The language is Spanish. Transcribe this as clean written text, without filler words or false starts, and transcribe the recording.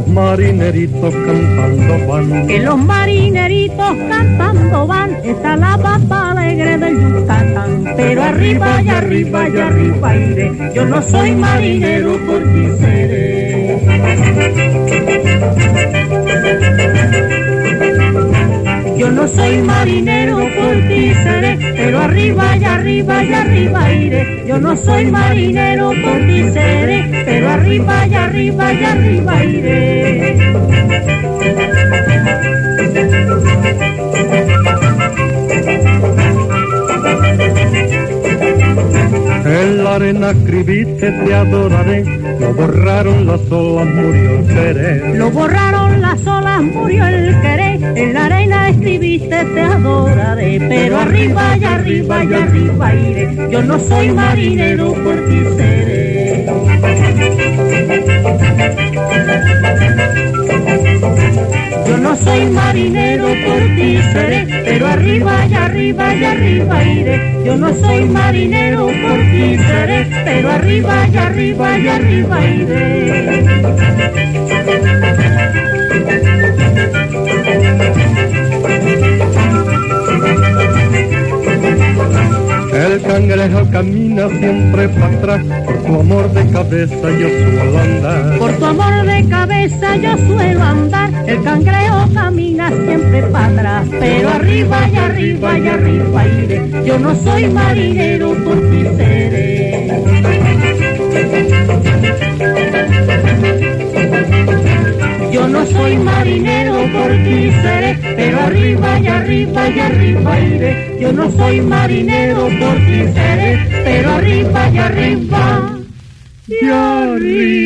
marineritos cantando van. Que los marineritos cantando van, está la papa alegre del Yucatán. Pero arriba y arriba y arriba iré, yo no soy marinero, por ti seré. Yo no soy marinero, por ti seré, pero arriba y arriba y arriba iré. Yo no soy marinero, por ti seré, pero arriba y arriba y arriba iré. En la arena escribiste te adoraré, lo borraron las olas, murió el querer. Lo borraron las olas, murió el querer. En la arena escribiste te adoraré, pero arriba y arriba y arriba iré. Yo no soy marinero, por ti seré. Yo no soy marinero, por ti seré, pero arriba y arriba y arriba iré. Yo no soy marinero, por ti seré, pero arriba y arriba y arriba iré. El cangrejo camina siempre para atrás, por tu amor de cabeza yo suelo andar. Por tu amor de cabeza yo suelo andar, el cangrejo camina siempre para atrás, pero arriba y arriba y arriba iré. Yo no soy marinero, por ti seré. Yo no soy marinero, por ti seré, pero arriba y arriba y arriba iré. Yo no soy marinero, por ti seré, pero arriba y arriba y arriba.